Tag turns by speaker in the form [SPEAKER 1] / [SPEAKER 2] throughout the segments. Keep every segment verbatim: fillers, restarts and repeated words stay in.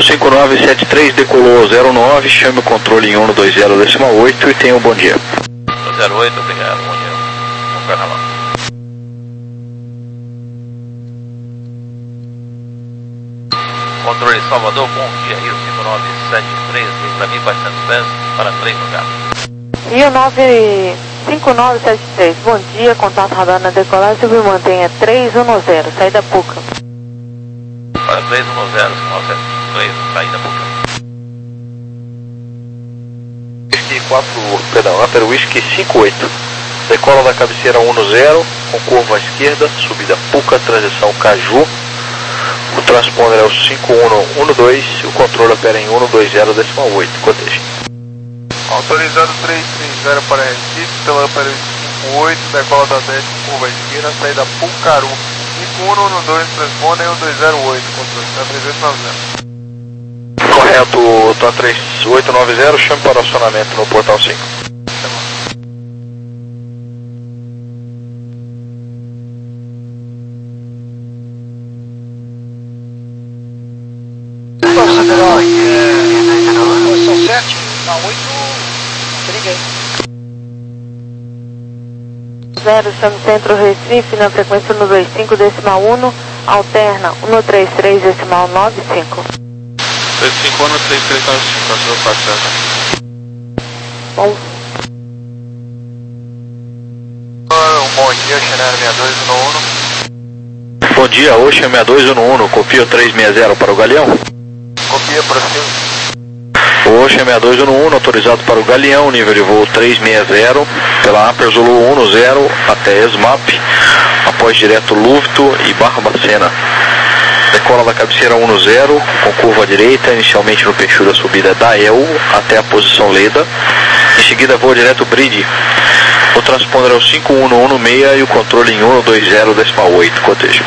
[SPEAKER 1] cinco nove sete três decolou zero nove, chame o controle em um dois zero decimal oito e tenha um bom dia.
[SPEAKER 2] zero oito, obrigado, bom dia. Bom carnaval. Controle Salvador, bom dia, Rio cinco nove sete três, para mim quatrocentos pés, para três lugares.
[SPEAKER 3] Rio nove cinco nove sete três, bom dia, contato radar na decolagem, submantenha três um zero, saída Puca.
[SPEAKER 2] Para três um zero, três, saída Puca.
[SPEAKER 1] Whisky quatro, perdão, Upper Whisky cinco oito, decola da cabeceira um zero, com curva à esquerda, subida Puca, transição Caju. O transponder é o cinco um um dois, o controle opera em um dois zero decimal oito, coteja.
[SPEAKER 4] Autorizado três três zero para Recife, pela Upper cinco oito, decola da dez com curva à esquerda, saída Pucaru. cinco um um dois, transponder um dois zero oito, controle, está três oito nove zero.
[SPEAKER 1] Correto, T A três oito nove zero, chame para acionamento no portal cinco.
[SPEAKER 5] São sete, na oito, não tem ninguém.
[SPEAKER 3] zero, chame Centro Recife na frequência um dois cinco decimal um, alterna um três três decimal nove cinco.
[SPEAKER 4] três cinco um, três três nove cinco, acho que quatro certo.
[SPEAKER 3] Bom.
[SPEAKER 4] Um bom dia, Xanera sessenta e dois um um.
[SPEAKER 1] Bom dia, Ocean sessenta e dois um um, copia o três seis zero para o Galeão.
[SPEAKER 4] Copia, prossiga.
[SPEAKER 1] Ocean sessenta e dois um um, autorizado para o Galeão, nível de voo três seis zero, pela Upper Zulu um zero até ESMAP, após direto Lúvito e Barbacena. Decola da cabeceira um zero, com curva à direita, inicialmente no peixo da subida da E L até a posição Leda, em seguida voa direto Bride. O transponder é o cinco um um seis e o controle em um dois zero decimal oito, coteja.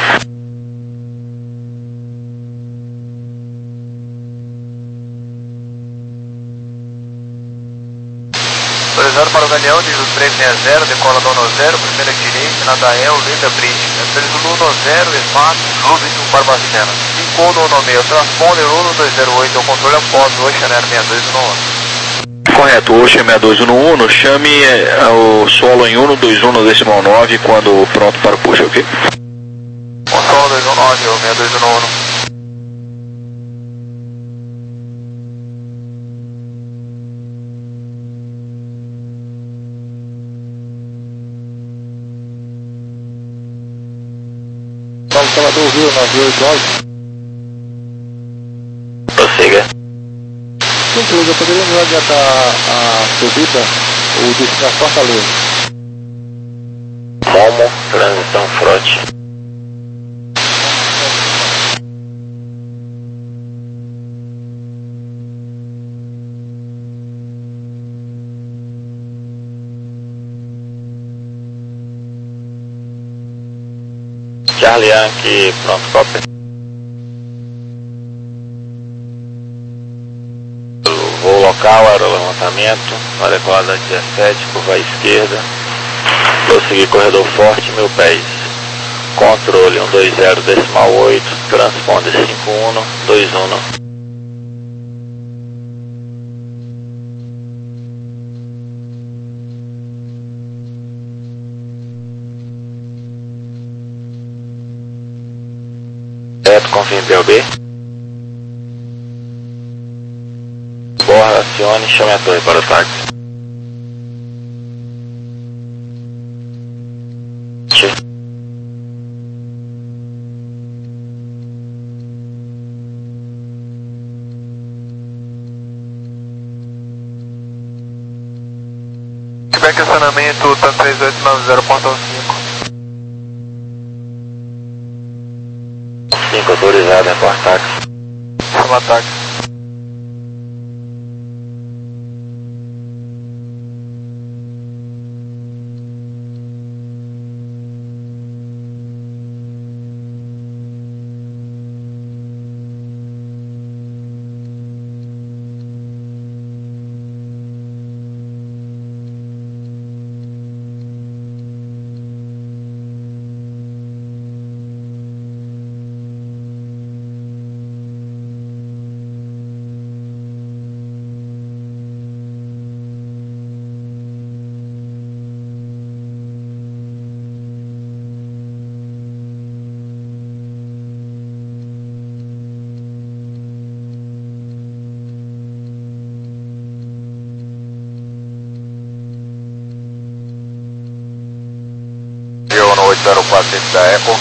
[SPEAKER 4] Autorizado para o Galeão, nível três seis zero, decola da um zero, primeira direita, na da E L, Leda Bride. Upper Zulu um zero, ESMAP, Lúvito, Barbacena. cinco um um seis, o transponder um dois zero oito, o controle após o Ocean sessenta e dois um um.
[SPEAKER 1] Correto, Ocean sessenta e dois um um, chame é, o solo em um dois um decimal nove quando pronto para o push, ok?
[SPEAKER 4] O solo dois um nove, o sessenta e dois um um.
[SPEAKER 5] Salvador, Rio nove oito nove.
[SPEAKER 1] Prossiga.
[SPEAKER 5] Gentileza, eu poderia me adiantar a subida, o destino a Fortaleza.
[SPEAKER 1] Momo, transição frote. Charlie Yankee, pronto, copy. Voo local, aerolevantamento, na decolada dezessete, curva à esquerda, prosseguir corredor forte, mil pés. Controle um dois zero decimal oito, transponder cinco um dois um. Certo, confirme B O B. Borra, acione, chame a torre para o táxi.
[SPEAKER 4] Feedback acionamento, T A três oito nove zero, portão cinco.
[SPEAKER 1] cinco autorizado, é por táxi.
[SPEAKER 4] Chama táxi. quatro dentro da Eco.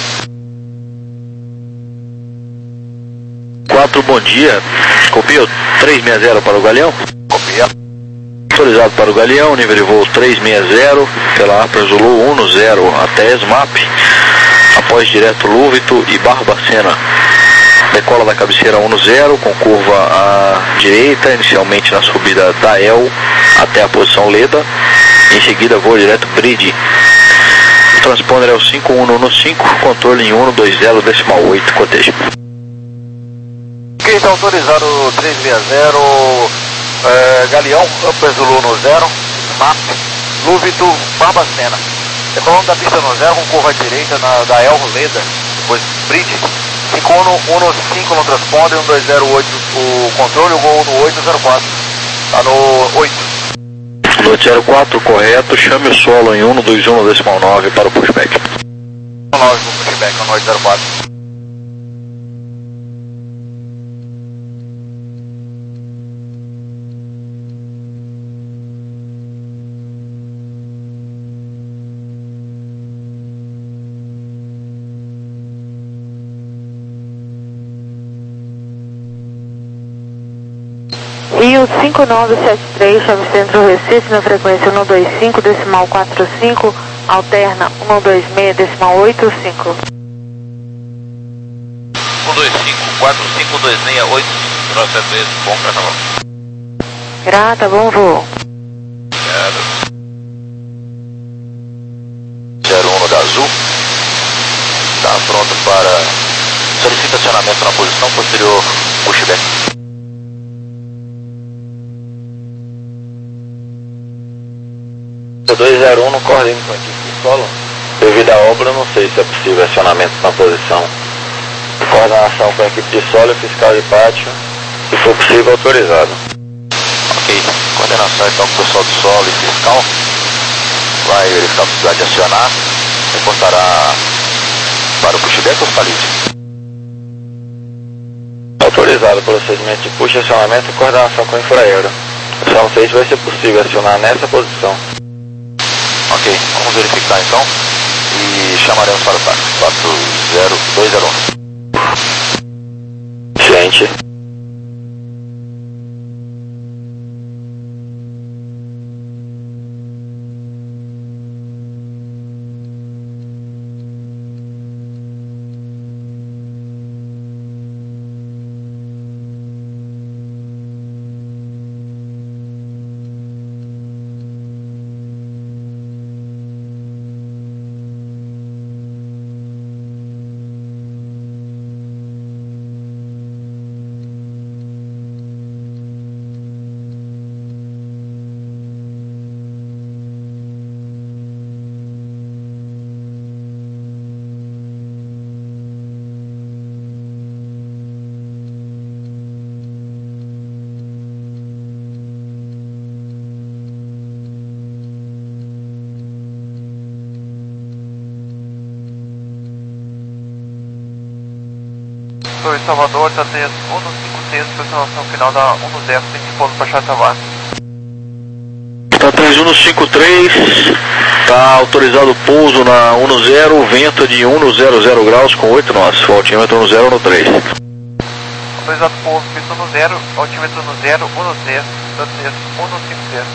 [SPEAKER 1] quatro, bom dia. Copio três seis zero para o Galeão.
[SPEAKER 4] Copia.
[SPEAKER 1] Autorizado para o Galeão, nível de voo três seis zero, pela Upper Zulu um zero até S M A P, após direto Lúvito e Barbacena. Decola da cabeceira um zero, com curva à direita, inicialmente na subida da El até a posição Leda, em seguida voo direto Bride. O transponder é o cinco um um cinco, controle em um dois zero decimal oito, cotejo.
[SPEAKER 4] Ok, está autorizado três seis zero, é, Galeão, Upper Zulu no zero, S M A P, Lúvito, Barbacena. Decolando da pista no zero, com curva à direita na, da El Leda, depois Bride. cinco um um cinco no transponder, um dois zero oito o controle, o gol no oito zero quatro, está no oito.
[SPEAKER 1] No oito zero quatro, correto, chame o solo em um dois um decimal nove para o pushback.
[SPEAKER 4] nove para o pushback, no oito zero quatro.
[SPEAKER 3] Rio cinco nove sete três, chame Centro Recife na frequência um dois cinco decimal quatro cinco, alterna um dois seis decimal oito cinco.
[SPEAKER 2] um dois cinco quatro cinco dois seis oito cinco, zero sete três, bom carnaval.
[SPEAKER 3] Grata, bom voo.
[SPEAKER 2] Obrigado.
[SPEAKER 4] zero um da Azul, está pronto para solicita acionamento na posição posterior pushback.
[SPEAKER 6] dois zero um no coordene com a equipe de solo. Devido à obra, não sei se é possível acionamento na posição. Coordenação com a equipe de solo e fiscal de pátio, se for possível, autorizado.
[SPEAKER 4] Ok, coordenação então com o pessoal do solo e fiscal. Vai verificar a possibilidade de acionar. Reportará para o pushback ou palite?
[SPEAKER 6] Autorizado o procedimento de push, acionamento e coordenação com o infraero. Só não sei se vai ser possível acionar nessa posição.
[SPEAKER 4] Ok, vamos verificar então e chamaremos para o táxi quatro zero dois zero um.
[SPEAKER 6] Gente.
[SPEAKER 4] Estou em Salvador, está tendo um cinco seis, aproximação final da um zero, tem que pôr para Chatavá.
[SPEAKER 1] Tá três um cinco três, tá autorizado o pouso na um zero, vento de um zero zero graus com oito nós, altímetro um zero no três.
[SPEAKER 4] Autorizado pouso, pista no zero, altímetro no zero, um zero, um cinco seis.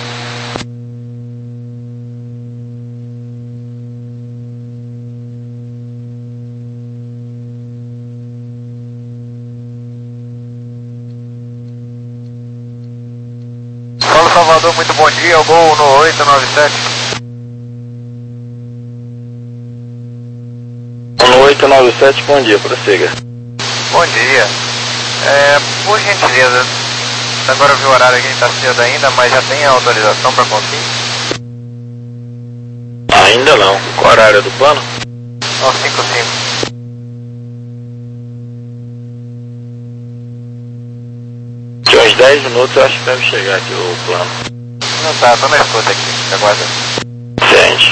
[SPEAKER 4] Paulo Salvador, muito bom dia, o gol no oito nove sete.
[SPEAKER 6] No oito nove sete, bom dia, prossiga.
[SPEAKER 4] Bom dia. É, por gentileza, agora eu vi o horário aqui, está cedo ainda, mas já tem a autorização para conseguir?
[SPEAKER 6] Ainda não. Qual horário do plano?
[SPEAKER 4] Não, cinco cinco.
[SPEAKER 6] De uns dez minutos eu acho que deve chegar aqui o plano.
[SPEAKER 4] Não tá, tô na escuta aqui, aguarda.
[SPEAKER 6] Gente.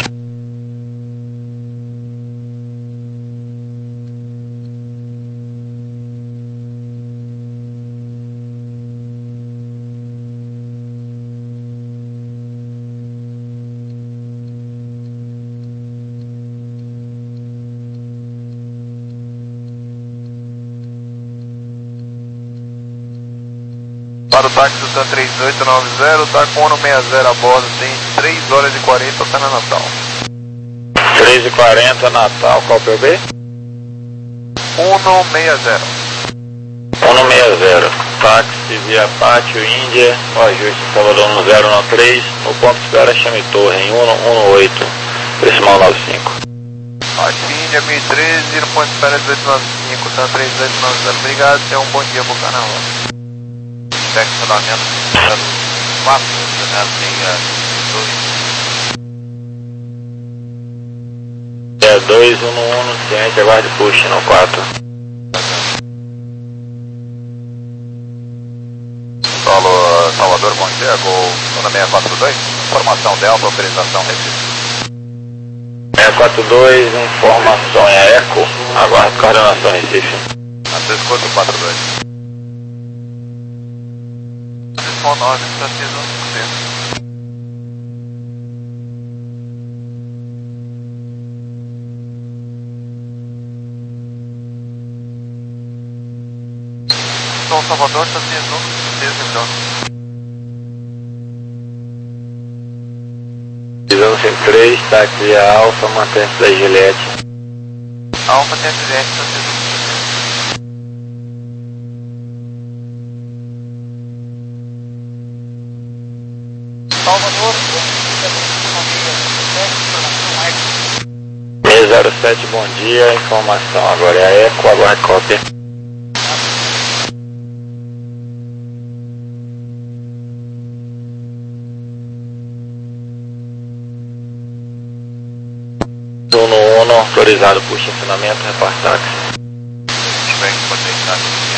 [SPEAKER 4] Para o táxi do TAM três oito nove zero, tá com Uno sessenta a bordo, tem três horas e quarenta até na Natal.
[SPEAKER 6] três e quarenta Natal, qual P B?
[SPEAKER 4] Uno sessenta.
[SPEAKER 6] Uno sessenta, táxi via Pátio Índia, o ajuste em Salvador no zero um três, no ponto de espera chame Torre em Uno um oito, decimal nove cinco.
[SPEAKER 4] Aqui Índia mil e treze, no ponto de espera dezoito nove cinco, TAM três oito nove zero, obrigado, tenha um bom dia pro canal.
[SPEAKER 2] Estacionamento quatro, linha dois.
[SPEAKER 6] É dois um um, ciente, aguarde push no quatro.
[SPEAKER 4] Solo Salvador, bom dia, Gol seiscentos e quarenta e dois, informação Delta, autorização Recife.
[SPEAKER 6] seiscentos e quarenta e dois, informação é Eco, aguarde coordenação Recife.
[SPEAKER 4] Francisco quarenta e dois. Francisco nove, Francisco cinco. São Salvador, Francisco cinco,
[SPEAKER 6] Visão cento e três, táxi Alfa, mantém-se da Gillette.
[SPEAKER 4] Alfa tem Gillette, Francisco. Salvador,
[SPEAKER 6] seis zero sete, bom dia, informação agora é a Eco, aguarde cópia. Uno Uno, autorizado por estacionamento, reparte táxi.
[SPEAKER 2] Bem, pode deixar aqui.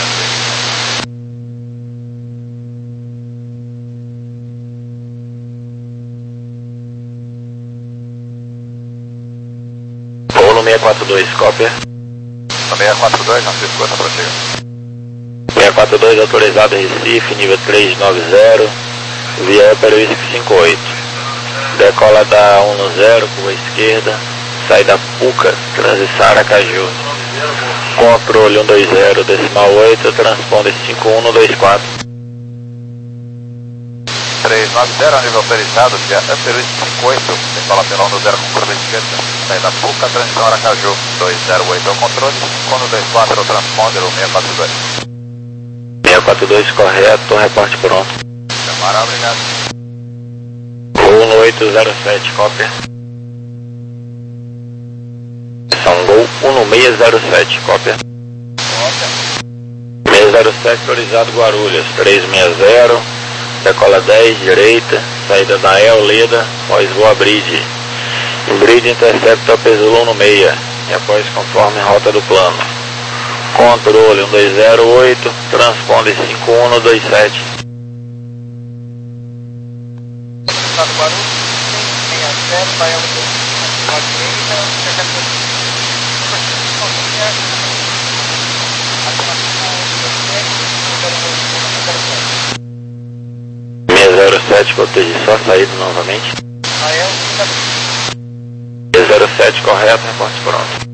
[SPEAKER 6] Uno seiscentos e quarenta e dois, cópia.
[SPEAKER 4] seiscentos e quarenta e dois, não se escuta para chegar.
[SPEAKER 6] seiscentos e quarenta e dois, autorizado Recife, nível três nove zero, via Peruísque cinquenta e oito. Decola da dez, curva esquerda, sai da Puca, transição Aracaju. Controle cento e vinte, decimal oito, transponder cinco um dois quatro.
[SPEAKER 4] três nove zero, nível autorizado, via Peruísque cinquenta e oito, decola pela cento com curva esquerda, sai da Puca, transição Aracaju, duzentos e oito é o controle, cinco um dois quatro, transponder o seiscentos e quarenta e dois.
[SPEAKER 6] seiscentos e quarenta e dois, correto, reporte pronto.
[SPEAKER 4] Camarada, obrigado.
[SPEAKER 6] Uno oito zero sete, cópia. São Gol Uno seis zero sete, cópia. seis zero sete, autorizado Guarulhos, trezentos e sessenta, decola dez, direita, saída da El Leda, após voa Bridge. Em Bridge intercepta Pesulo Uno seis, e após conforme rota do plano. Controle um dois zero oito, transponder cinco um dois sete.
[SPEAKER 4] Guarulhos, seis sessenta, vai ao
[SPEAKER 6] seis zero sete, proteger só a saída novamente. seis zero sete, correto, reporte pronto.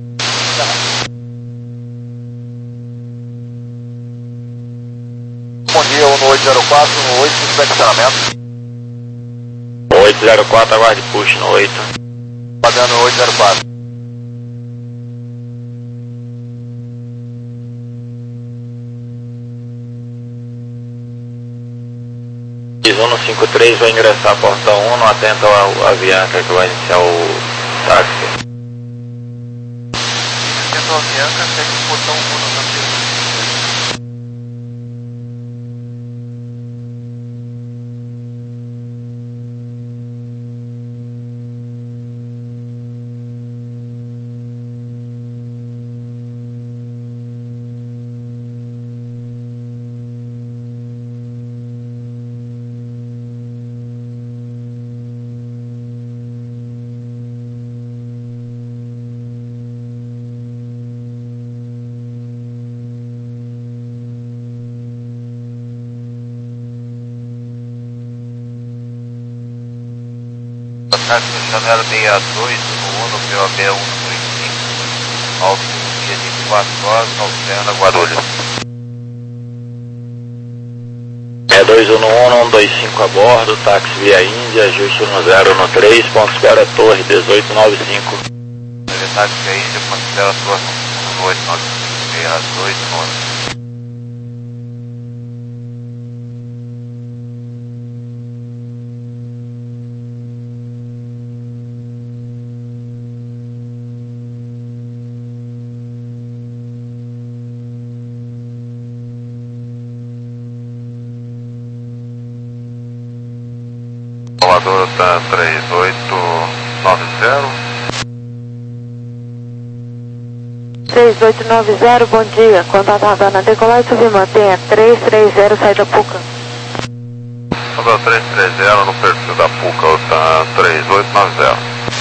[SPEAKER 4] Bom dia, Uno oito zero quatro, Uno oito, estacionamento.
[SPEAKER 6] oito zero quatro, aguarde push no oito.
[SPEAKER 4] Pagando oito zero quatro.
[SPEAKER 6] Uno cinquenta e três vai ingressar a porta um, atenta ao Avianca que vai iniciar o táxi.
[SPEAKER 4] Atento ao Avianca, segue o botão um no canteiro.
[SPEAKER 2] Táxi Chanel sessenta e dois, no Uno, P O B um dois cinco, autonomia de quatro horas, Alfena, Guarulhos.
[SPEAKER 6] sessenta e dois um um, um dois cinco a bordo, táxi via Índia, ajuste um zero um três, ponto espera Torre dezoito nove cinco.
[SPEAKER 2] Táxi via Índia, ponto espera Torre dezoito nove cinco, às dois horas.
[SPEAKER 4] Salvador tá três oito nove zero.
[SPEAKER 3] três oito nove zero, bom dia. Contato aguardando a decolar e subir, mantenha três três zero, saída Puca.
[SPEAKER 4] Salvador três três zero no perfil da Puca, tá três oito nove zero.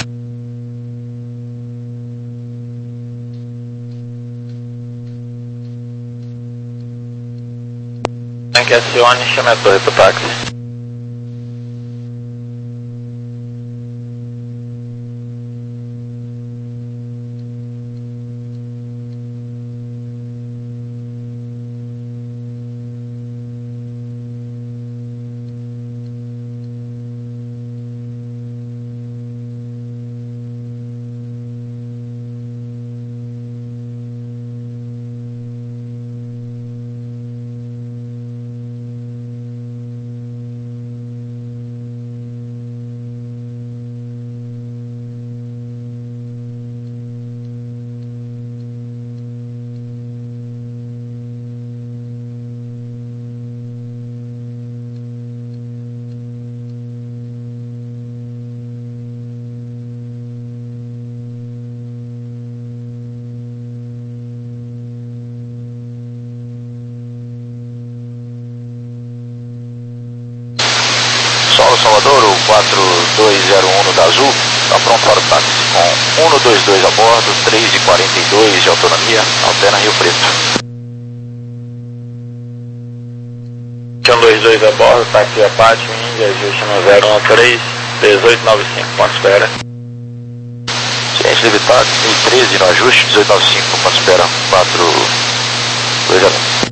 [SPEAKER 6] Tem que acione, chame a torre pro táxi.
[SPEAKER 1] Solo Salvador, o quatro dois zero um da Azul, está pronto para o táxi, com um dois dois a bordo, três e quarenta e dois de autonomia, alterna Rio Preto.
[SPEAKER 6] um dois dois a bordo, táxi Apache, Índia, ajuste no zero um três, dezoito nove cinco, ponto espera.
[SPEAKER 1] Ciência Livre Táxi, treze no ajuste, dezoito nove cinco, ponto espera, quatro dois zero um.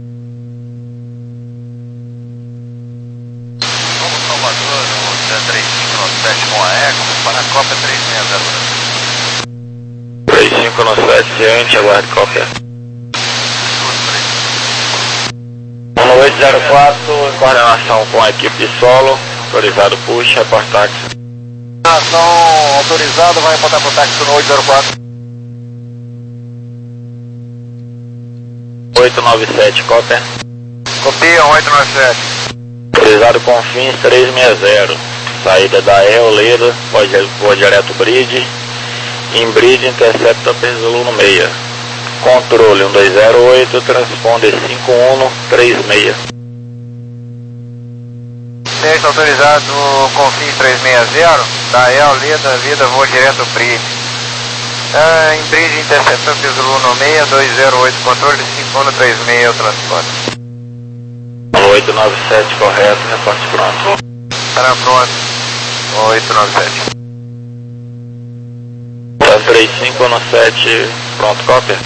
[SPEAKER 2] três cinco nove sete com a Eco, para a cópia três seis zero.
[SPEAKER 6] três cinco nove sete, ciente, aguarde cópia. um oito zero quatro, em coordenação com a equipe de solo, autorizado push, report táxi.
[SPEAKER 4] Ação autorizada, vai reportar pro táxi no oito zero quatro.
[SPEAKER 6] oito nove sete, cópia.
[SPEAKER 4] Copia oito nove sete.
[SPEAKER 6] Autorizado com fins três seis zero. Saída da El Leda, pode voar direto bridge. Em bridge intercepta Perzolo no meia. Controle um dois zero oito, transponder cinco um três seis.
[SPEAKER 4] Texto autorizado com fim três seis zero, da El Leda, vida, voo direto bridge. Ah, em bridge intercepta Perzolo no meia, dois zero oito, controle cinco um três seis, o transporte.
[SPEAKER 6] oito nove sete, correto, reporte pronto.
[SPEAKER 4] Para pronto. oito nove sete.
[SPEAKER 6] Tá três cinco nove sete, pronto, cópia.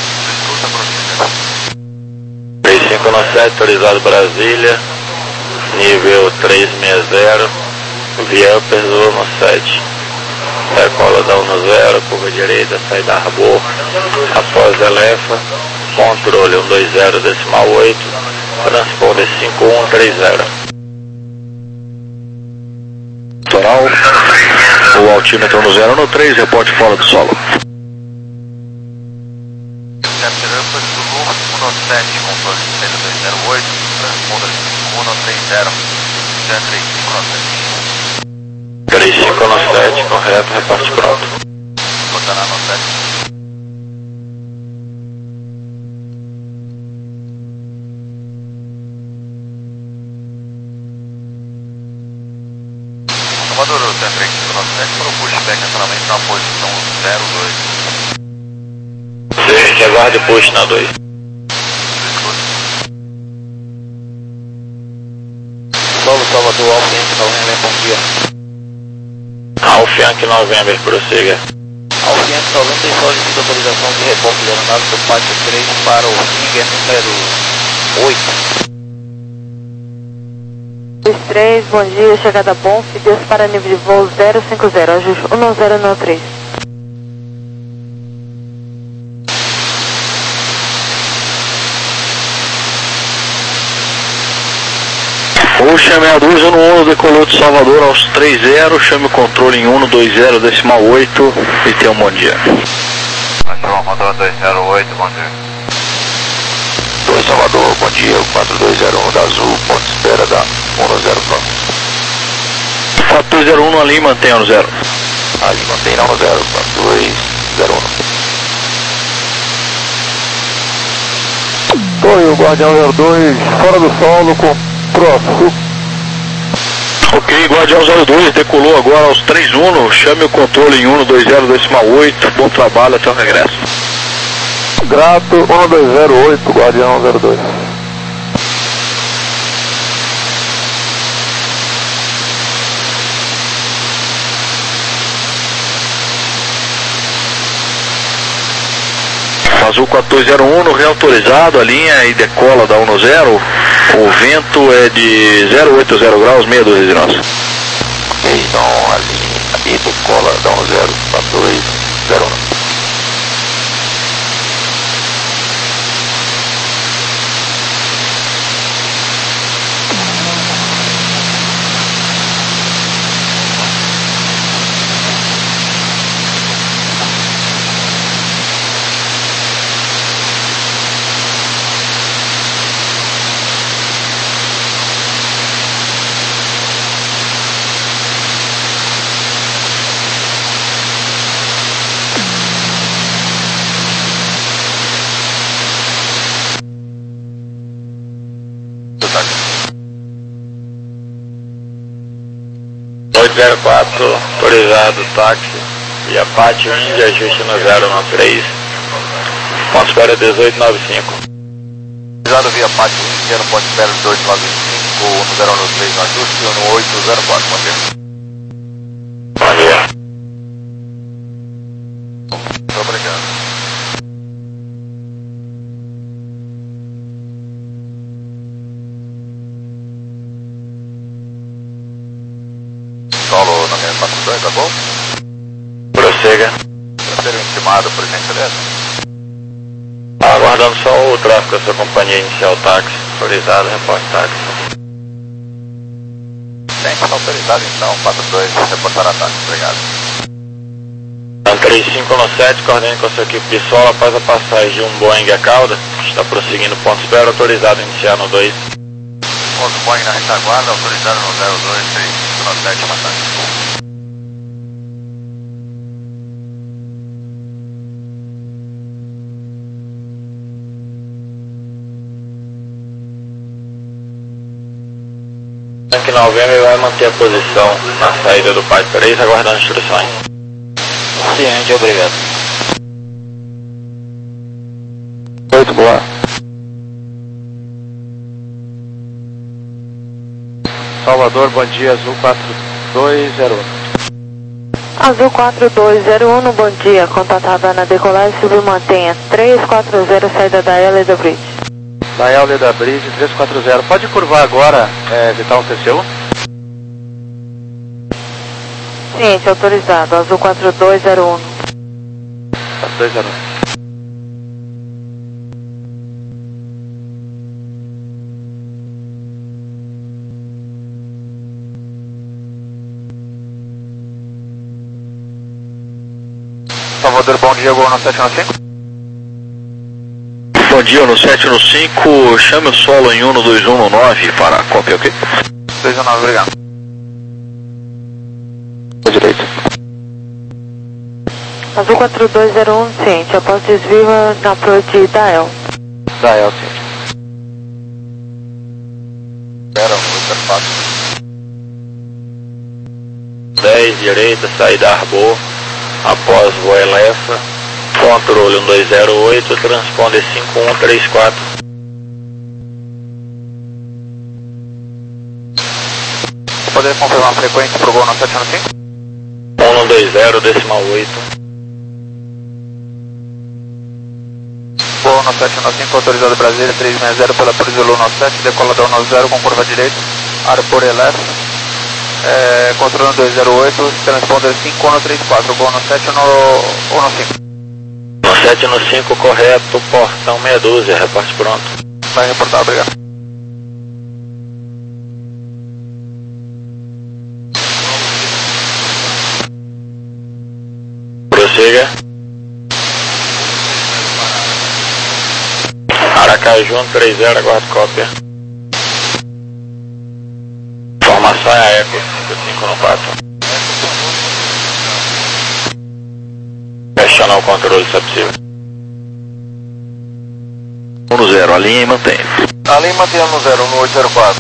[SPEAKER 6] três cinco nove sete, autorizado Brasília, nível três seis zero, via Perzolo no sete. Decola da um zero, curva direita, saída Arbor, após Elefa, controle um dois zero decimal oito, transponder cinco um três zero.
[SPEAKER 1] O altímetro no zero no três, reporte fora do solo.
[SPEAKER 2] Capturando do um sete, controle de dois zero oito, transponder cinco um três zero, três cinco nove sete.
[SPEAKER 6] três cinco nove sete, correto, reporte pronto.
[SPEAKER 2] Cotaná nove sete. Salvador, o três cinco nove sete para o pushback atualmente na posição zero dois.
[SPEAKER 6] Seja, aguarde push na dois.
[SPEAKER 1] Solo Salvador, Alfa Yankee November, bom dia.
[SPEAKER 6] Alfa Yankee November, prossiga.
[SPEAKER 1] Alfa Yankee November solicita autorização de reporte de aeronave do Pátio três para o Finger número oito.
[SPEAKER 3] três, bom dia, chegada bom, Deus para nível de voo zero cinco zero, ajuste um zero nove três.
[SPEAKER 1] Ocean sessenta e dois, um um, decolou de Salvador aos três zero, chame o controle em um dois zero decimal oito e tenha um bom dia.
[SPEAKER 2] Ativou o controle dois zero oito, bom dia.
[SPEAKER 6] dois Salvador, bom dia, quatro dois zero um da Azul, ponto de espera da um zero próximo.
[SPEAKER 1] quatro dois zero um no Lima, mantenha no zero.
[SPEAKER 6] Ali mantém no zero, quatro dois zero um.
[SPEAKER 5] Oi, o Guardião zero dois, fora do solo com próximo.
[SPEAKER 1] Ok, Guardião zero dois, decolou agora aos três um, chame o controle em um dois zero decimal oito, bom trabalho até o regresso.
[SPEAKER 5] Grato, um dois zero oito, Guardião zero dois.
[SPEAKER 1] Azul quatro dois zero um, no reautorizado, a linha e decola da um zero, o vento é de zero oito zero graus, meia dúzia de nós.
[SPEAKER 6] Ok, então a linha e decola da um zero, quatro dois zero um. oito zero quatro, autorizado táxi e Apache Índia, ajuste no zero nove três, ponto espera dezoito nove cinco.
[SPEAKER 2] Autorizado via Apache Índia, no ponto espera dezoito nove cinco, um zero nove três no ajuste, no oito zero quatro, bom dia.
[SPEAKER 6] Bom dia.
[SPEAKER 2] Muito obrigado. Solo na minha quatro dois, tá bom?
[SPEAKER 6] Prossega.
[SPEAKER 2] Ser intimado por gentileza.
[SPEAKER 6] Aguardando só o tráfego da sua companhia inicial táxi, autorizado, reporte táxi.
[SPEAKER 2] Tem que estar autorizado então, quatro dois, reportar ataque, obrigado.
[SPEAKER 6] três cinco no sete, coordene com a sua equipe de solo após a passagem de um Boeing a cauda, está prosseguindo ponto espera, autorizado a iniciar no dois.
[SPEAKER 2] Outro Boeing na retaguarda, autorizado no zero dois três cinco no sete, ataque.
[SPEAKER 6] Tanque Novembro vai manter a posição na saída do Pai três, aguardando instruções. Ciente, obrigado.
[SPEAKER 5] oito, boa. Salvador, bom dia, Azul quatro dois zero um.
[SPEAKER 3] Azul quatro dois zero um, bom dia, contatada na decolagem, submantenha três quatro zero, saída da L da Bridge.
[SPEAKER 5] Da L da Bridge três quatro zero, pode curvar agora, é, Vital C C U?
[SPEAKER 3] Ciente, autorizado, Azul quatro dois zero um.
[SPEAKER 5] quatro dois zero um.
[SPEAKER 2] Salvador, bom dia, gol no sete no cinco.
[SPEAKER 1] Bom dia, no sete no cinco, chame o solo em um dois um no nove para a cópia, ok?
[SPEAKER 2] dois um nove, obrigado.
[SPEAKER 1] À direita.
[SPEAKER 3] Azul quatro dois zero um, ciente, após desvio na proa de Dael.
[SPEAKER 5] Da L, sim.
[SPEAKER 2] Espera, oito quatro.
[SPEAKER 6] dez, direita, saída Arbor, após voo Elefa, controle um dois zero oito, transponder cinco um três quatro.
[SPEAKER 2] Poder confirmar a frequência para o gol no sete no cinco?
[SPEAKER 6] um dois zero, decimal oito.
[SPEAKER 2] Gol no sete no cinco, autorizado Brasília três seis zero pela Turizulu no sete, decolador no zero com curva direita.
[SPEAKER 4] Airport Left, é, controle dois zero oito, transponder cinco um três quatro, vou no sete ou no cinco?
[SPEAKER 6] No sete no cinco, correto, portão meia dúzia, reporte pronto.
[SPEAKER 4] Vai reportar, obrigado.
[SPEAKER 6] Prossiga. Aracaju três zero, aguardo cópia. Informação é a Eco cinco cinco um quatro. Questionar o controle se é possível.
[SPEAKER 1] um no zero, alinha e mantém.
[SPEAKER 4] Alinha e mantém no zero, no oito zero quatro.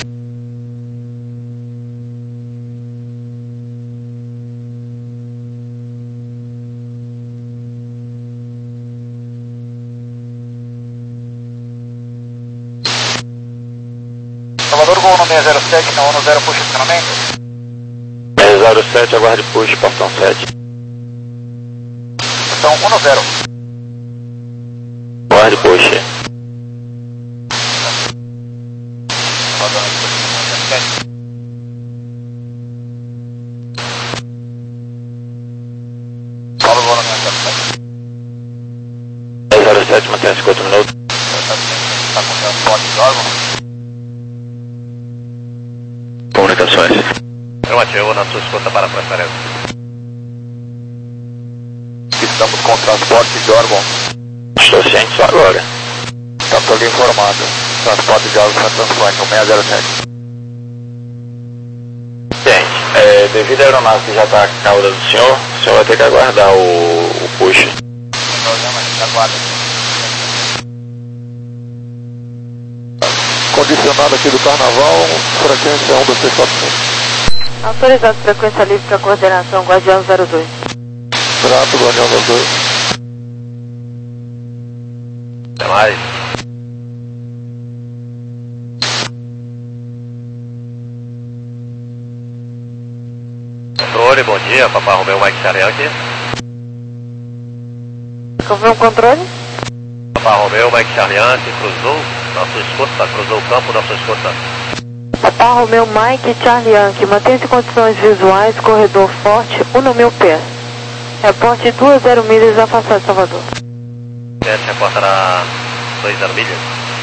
[SPEAKER 4] Salvador, voo no seis zero sete, na um zero, puxa estacionamento.
[SPEAKER 6] seis zero sete, aguarde push, portão sete.
[SPEAKER 4] Então, um zero.
[SPEAKER 6] Aguarde push.
[SPEAKER 4] Salvador, voo no seis zero sete.
[SPEAKER 6] seis zero sete, mantém cinquenta minutos.
[SPEAKER 4] Está com transporte de órgão?
[SPEAKER 1] Comunicações.
[SPEAKER 2] Afirmativo, na sua escuta para a transferência.
[SPEAKER 4] Estamos com transporte de órgão.
[SPEAKER 6] Estou ciente só agora.
[SPEAKER 4] Está todo informado. Transporte de órgão Santo Antônio, um seis zero sete.
[SPEAKER 6] Gente, é, devido à aeronave que já está a cauda do senhor, o senhor vai ter que aguardar o, o push.
[SPEAKER 4] Aguarda.
[SPEAKER 5] Condicionado aqui do Carnaval, frequência um dois três quatro cinco.
[SPEAKER 3] Autorizado frequência livre para coordenação Guardião zero dois.
[SPEAKER 5] Trato, Guardião zero dois.
[SPEAKER 2] Até mais. Controle, bom dia, Papai Romeu Mike Charlian aqui.
[SPEAKER 3] Confirma o controle?
[SPEAKER 2] Papai Romeu Mike Charlian que cruzou nossa escuta, cruzou o campo da sua escuta.
[SPEAKER 3] Papa Romeu Mike Charlie Yankee, mantém-se em condições visuais, corredor forte, um no mil pés. Reporte duas zero milhas afastado de Salvador.
[SPEAKER 2] Esse reportará dois zero milhas.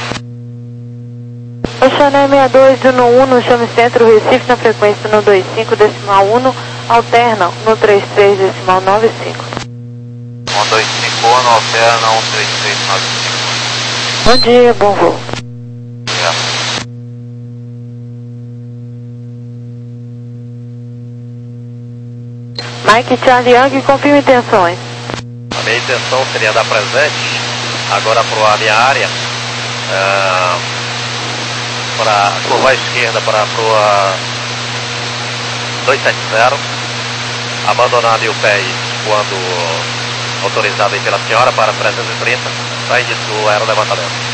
[SPEAKER 3] Oxané sessenta e dois, Uno um, no chame centro, Recife, na frequência no vinte e cinco, decimal um, alterna no trinta e três, decimal noventa e cinco.
[SPEAKER 4] um dois cinco um, alterna um três três nove cinco.
[SPEAKER 3] Bom dia, bom voo.
[SPEAKER 4] Obrigado.
[SPEAKER 3] Mike Charlie Yankee, confirma intenções.
[SPEAKER 2] A minha intenção seria dar presente agora para a minha área, é, para curvar à esquerda para a Proa dois sete zero, abandonar mil pés quando autorizado aí pela senhora para trezentos e trinta, sair do aerolevantamento.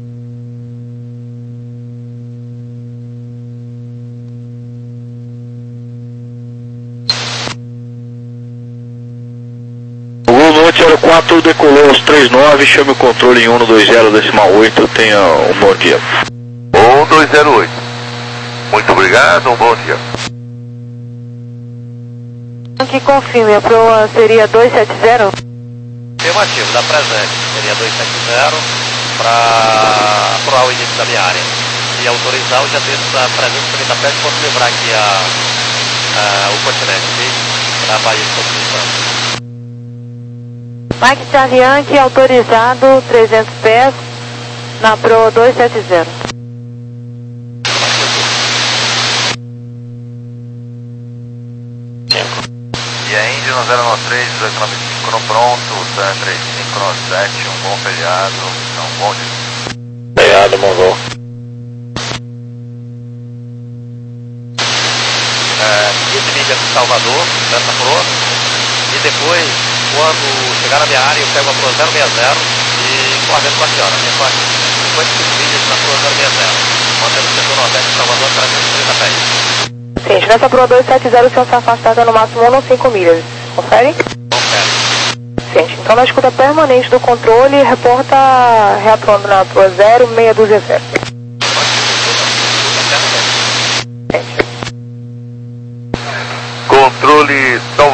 [SPEAKER 1] zero quatro decolou aos trinta e nove, chame o controle em um dois zero decimal oito, tenha um bom dia.
[SPEAKER 4] um dois zero oito. Muito obrigado, um bom dia.
[SPEAKER 3] Que confirme, a proa seria dois sete zero?
[SPEAKER 2] Afirmativo, dá presente, seria dois sete zero para aprovar o início da minha área. E autorizar o já desço a trezentos e trinta pés, posso livrar aqui a, a, o continente, para a Bahia de São Luís.
[SPEAKER 3] Mike Charlie Yankee, autorizado trezentos pés na proa dois sete zero.
[SPEAKER 4] E a Indy no zero nove três, dezoito nove cinco no pronto, três cinco nove sete, um bom feriado, um bom dia.
[SPEAKER 6] Feriado, bom voo.
[SPEAKER 2] É, quinze milhas de Salvador, nessa proa, e depois, quando chegar na minha área, eu pego a proa zero seis zero e coordeno com a senhora. Depois, cinquenta e cinco milhas na proa zero seis zero, mantendo o setor nordeste de Salvador trezentos e trinta pés.
[SPEAKER 3] Gente, nessa proa dois sete zero, o senhor se afastada no máximo um ou cinco milhas. Confere?
[SPEAKER 2] Confere.
[SPEAKER 3] Gente, então na escuta permanente do controle, reporta reaprondo na proa zero seis zero zero. Gente,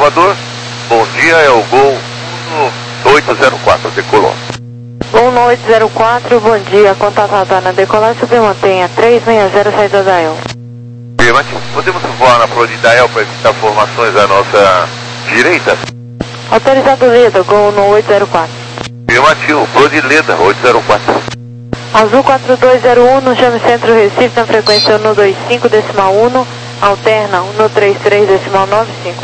[SPEAKER 4] Salvador. Bom dia, é o Gol um oito zero quatro, decolou.
[SPEAKER 3] um oito zero quatro, bom dia, contatada na decolagem, submantenha três seis zero, saída da El.
[SPEAKER 4] Podemos voar na Flor de Dael para evitar formações à nossa direita?
[SPEAKER 3] Autorizado Leda, Gol no oito zero quatro.
[SPEAKER 4] Afirmativo, Flor de Leda, oito zero quatro.
[SPEAKER 3] Azul quatro dois zero um, no chame Centro Recife, na frequência um dois cinco, decimal um, alterna um três três, decimal nove cinco.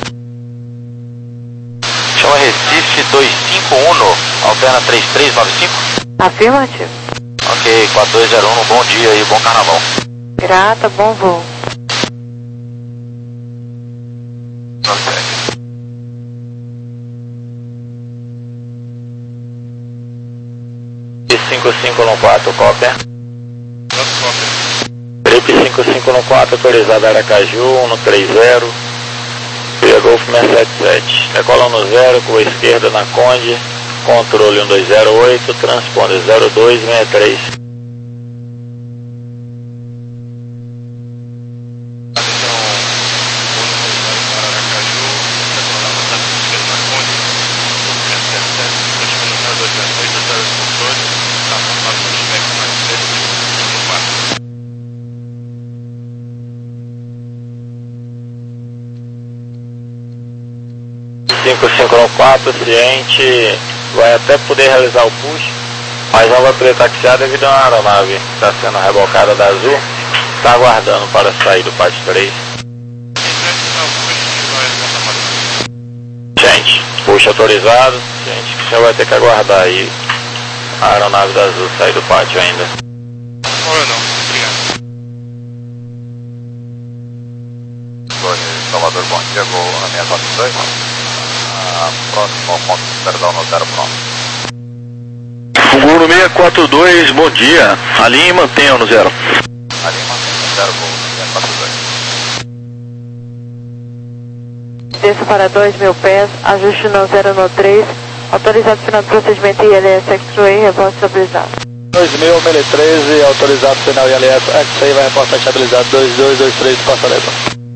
[SPEAKER 2] Chama Recife dois cinco um, alterna três três nove cinco?
[SPEAKER 3] Afirmativo.
[SPEAKER 2] Ok, quatro dois zero um, bom dia e bom carnaval.
[SPEAKER 3] Grata, bom voo.
[SPEAKER 6] cinco cinco um quatro, cópia. Trip cinco cinco um quatro, autorizado Aracaju, um três zero. Via Golf seis sete sete. Decola um zero, com a esquerda na Conde. Controle um dois zero oito, transponder zero dois seis três. cinco cinco um quatro, ciente, vai até poder realizar o push, mas não vai poder taxiar devido a uma aeronave que está sendo rebocada da Azul, está aguardando para sair do pátio três. Gente, push autorizado, gente, que o senhor vai ter que aguardar aí a aeronave da Azul sair do pátio ainda.
[SPEAKER 4] Ou eu não, obrigado. Salvador, bom dia, vou na minha nota dois. Próximo ao ponto, perdão, no zero pronto.
[SPEAKER 1] Gol no seis quatro dois, bom dia. Alinhe e mantenha no zero.
[SPEAKER 4] Alinhe e mantenha no zero, Gol seis quatro dois.
[SPEAKER 3] Desça para dois mil pés, ajuste no zero no três, autorizado final de procedimento I L S X-Ray, reporte estabilizado.
[SPEAKER 5] dois mil, mil treze, autorizado final I L S X-Ray, vai reportar estabilizado dois dois dois três, passarela.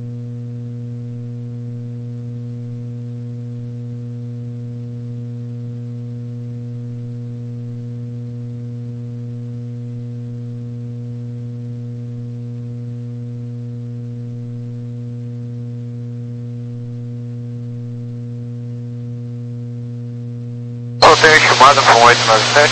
[SPEAKER 4] Eu tenho estimado para um oito nove sete.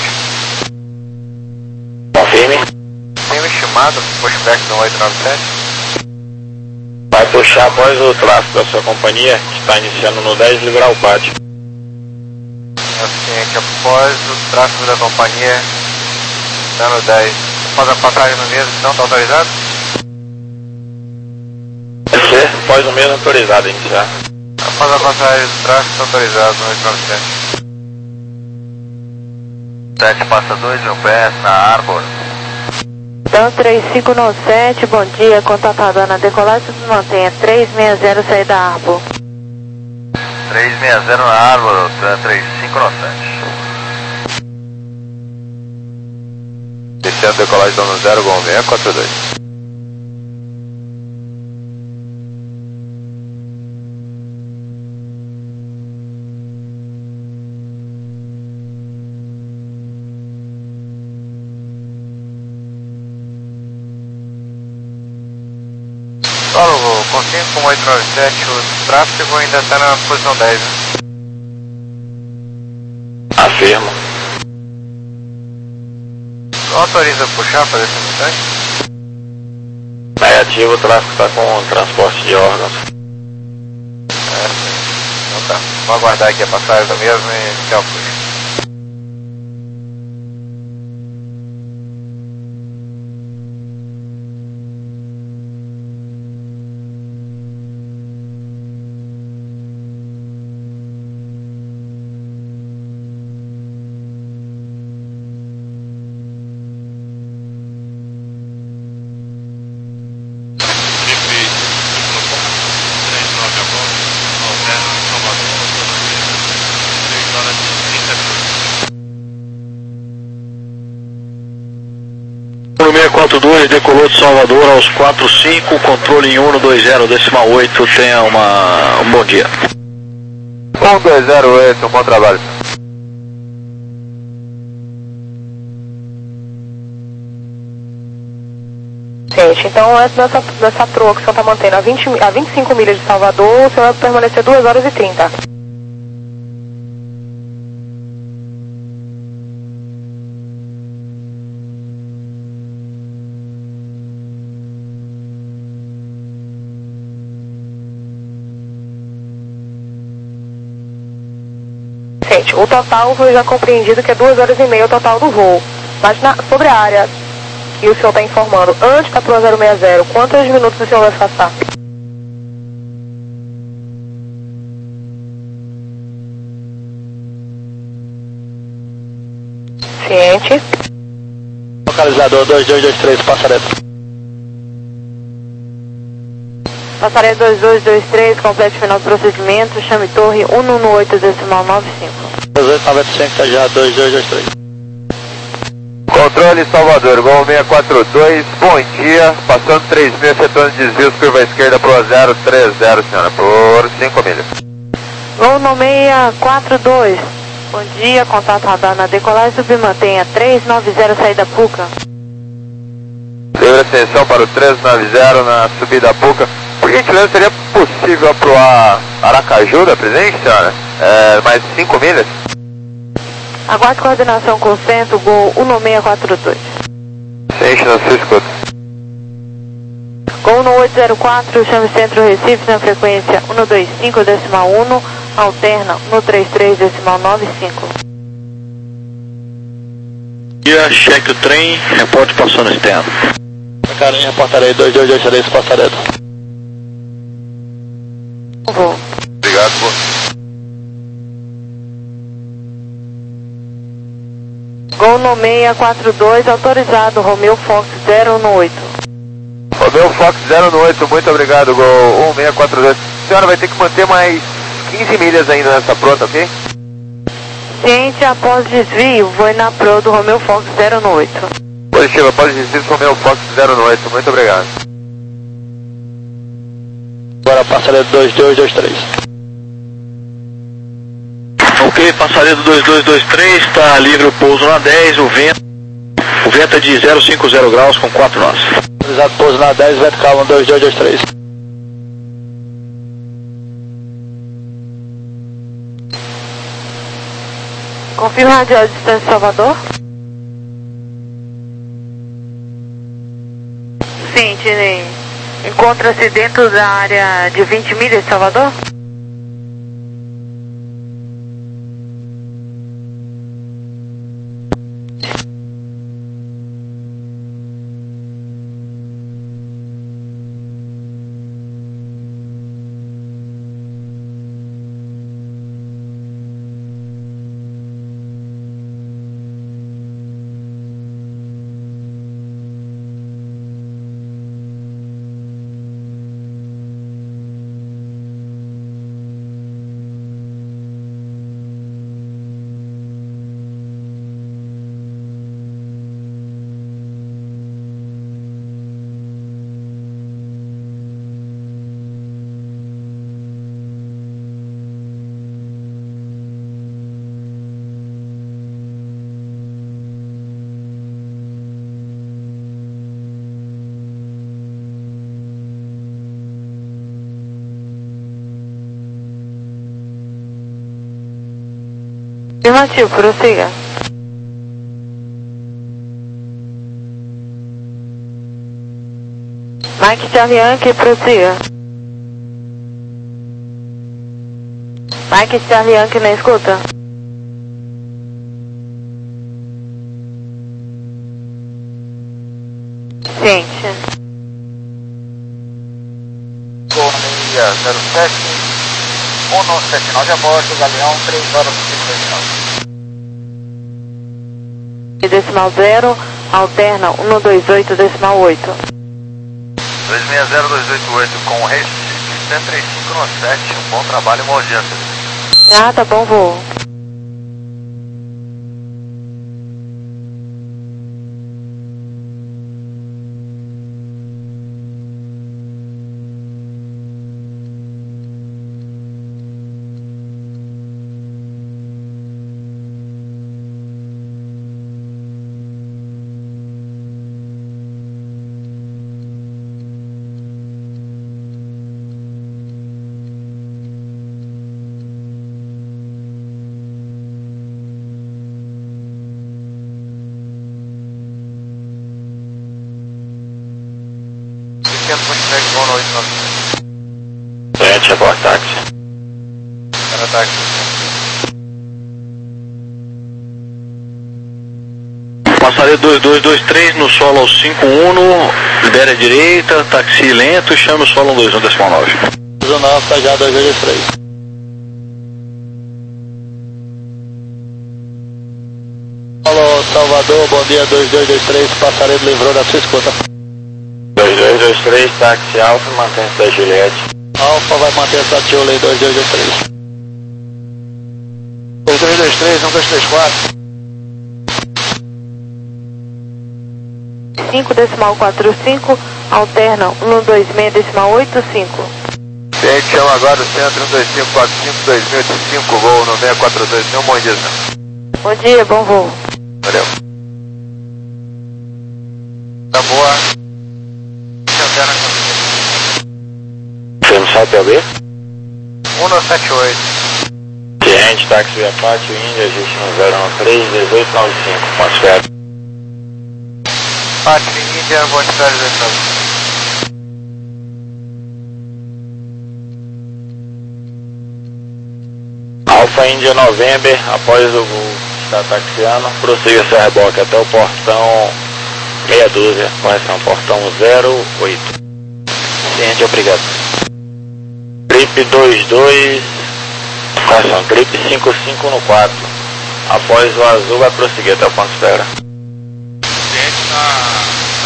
[SPEAKER 6] Confirme.
[SPEAKER 4] Tenho estimado para o pushback do um oito nove sete.
[SPEAKER 6] Vai puxar após o tráfego da sua companhia, que está iniciando no dez, liberar o pátio.
[SPEAKER 4] É o seguinte, após o tráfego da companhia, está no dez. Faz a passagem no mesmo, então, está autorizado?
[SPEAKER 6] Pode ser, após o mesmo autorizado a iniciar.
[SPEAKER 4] Após a passagem do tráfego, está autorizado no oito nove sete. sete passa dois mil pés na Arbor.
[SPEAKER 3] Então três cinco nove sete, bom dia, contatada na decolagem, submantenha três seis zero, saída da Arbor.
[SPEAKER 4] três seis zero na Arbor, três cinco nove sete. Descendo decolagem dando zero, Gol seis quatro dois. Alô, consigo com oito nove sete, o tráfego ainda está na posição dez, né?
[SPEAKER 6] Afirmo.
[SPEAKER 4] Autoriza puxar para esse montante?
[SPEAKER 6] Negativo, o tráfego está com transporte de órgãos.
[SPEAKER 4] É, sim. Então tá. Vou aguardar aqui a passagem do mesmo e iniciar o push.
[SPEAKER 1] seis quatro dois, decolou de Salvador aos quatro cinco, controle em um dois zero, decimal oito, tenha uma, um bom dia.
[SPEAKER 4] um dois zero oito, um bom trabalho.
[SPEAKER 3] Gente, então antes dessa, dessa proa que o senhor está mantendo a, vinte, a vinte e cinco milhas de Salvador, o senhor vai permanecer duas horas e trinta. Gente, o total foi já compreendido que é duas horas e meia o total do voo. Mas na, sobre a área que o senhor está informando, antes da proa zero seis zero, quantos minutos o senhor vai passar? Ciente.
[SPEAKER 5] Localizador dois dois dois três, passarela.
[SPEAKER 3] Passarela dois dois dois três, complete final do procedimento, chame torre um um oito decimal nove cinco.
[SPEAKER 5] dois oito nove cinco, tá já dois dois dois três.
[SPEAKER 4] Controle Salvador, Gol seis quatro dois, bom dia, passando três mil, efetuando desvios, curva esquerda pro zero três zero, senhora, por cinco milhas.
[SPEAKER 3] Gol no seis quatro dois, bom dia, contato radar na decolagem, submantenha três nove zero, saída Puca.
[SPEAKER 4] Livre ascensão para o três nove zero na subida Puca. Por gentileza, seria possível aproar Aracaju da presidente, senhora? É, mais cinco milhas?
[SPEAKER 3] Aguarde coordenação com o centro, Gol um seis quatro dois.
[SPEAKER 4] Ciente na sua escuta.
[SPEAKER 3] Gol no oito zero quatro, chame centro Recife na frequência um dois cinco decimal um, alterna um três três decimal nove cinco.
[SPEAKER 1] Dia, cheque o trem, reporte passando externo.
[SPEAKER 5] Carinha, reportarei dois dois dois três, passarela.
[SPEAKER 3] Vou.
[SPEAKER 4] Obrigado, pô.
[SPEAKER 3] Gol no seis quatro dois, autorizado, Romeo Fox zero um oito.
[SPEAKER 4] Romeo Fox zero um oito, muito obrigado, Gol um seis quatro dois. A senhora vai ter que manter mais quinze milhas ainda nessa pronta, ok?
[SPEAKER 3] Ciente, após desvio, voe na pro do Romeo Fox zero um oito.
[SPEAKER 4] Positivo, após desvio, Romeo Fox zero um oito, muito obrigado.
[SPEAKER 5] Agora passarela dois dois dois três.
[SPEAKER 1] Ok, passarela dois dois dois três, está livre o pouso na dez, o vento, o vento é de zero cinco zero graus com quatro nós.
[SPEAKER 5] Autorizado pouso na dez, vento calma dois dois dois três.
[SPEAKER 3] Confirma a radial de distância de Salvador. Ciente, né? Encontra-se dentro da área de vinte milhas de Salvador? Afirmativo, prossiga. Mike Charlie Yankee, prossiga. Mike Charlie Yankee na escuta. Ciente.
[SPEAKER 4] Gol seis zero sete, um sete nove a bordo, Galeão, três horas e cinco minutos.
[SPEAKER 3] Decimal zero, alterna um dois oito decimal oito.
[SPEAKER 4] dois seis zero dois oito oito com Recife, cento e trinta e cinco no sete, um bom trabalho, uma audiência.
[SPEAKER 3] Ah, tá bom, voo.
[SPEAKER 4] Centro Multiplex, voo no oito nove sete.
[SPEAKER 6] Gente, report táxi.
[SPEAKER 4] Para táxi.
[SPEAKER 1] Passaria dois dois dois três no solo ao cinco um, libere a direita, táxi lento, chame o solo ao dois um decimal nove.
[SPEAKER 5] dois um nove, tá já dois dois três. Alô, Salvador, bom dia, dois dois dois três, Passaredo livrou da sua escuta.
[SPEAKER 6] dois dois dois três, táxi Alfa, mantém-se da Juliette.
[SPEAKER 5] Alfa vai manter essa tiola aí, dois dois dois três. dois dois dois três, um dois três quatro.
[SPEAKER 3] cinco decimal quatro cinco, alterna um dois seis decimal oito cinco.
[SPEAKER 4] Gente, chama agora o centro um dois cinco quatro cinco dois mil e cinco, voo no seis quatro dois, meu bom dia.
[SPEAKER 3] Bom dia, bom voo.
[SPEAKER 4] Valeu. Tá boa.
[SPEAKER 6] Firme sete L B?
[SPEAKER 4] um sete oito.
[SPEAKER 6] Ciente, táxi via Pátio, Índia, ajuste no zero um três, dezoito noventa e cinco, pontos férias.
[SPEAKER 4] Pátio, Índia, Buenos Aires, Estado.
[SPEAKER 6] Alfa Índia November, após o voo está taxiando, prossiga seu reboque até o portão meia dúzia, correção, portão zero oito. Ciente, obrigado. Trip dois dois, correção, trip cinco cinco no quatro. Após o azul vai prosseguir até o ponto espera.
[SPEAKER 4] Ciente na...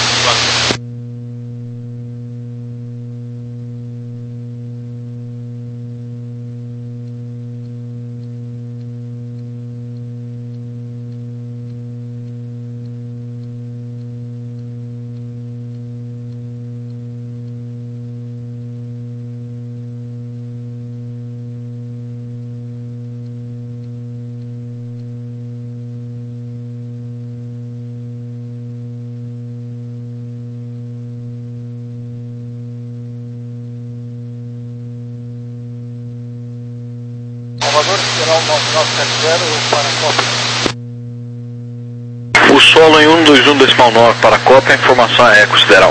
[SPEAKER 4] Salvador, Federal nove nove sete zero para Copa.
[SPEAKER 1] O solo em um dois um decimal nove para a Copa, a informação é Eco Sideral.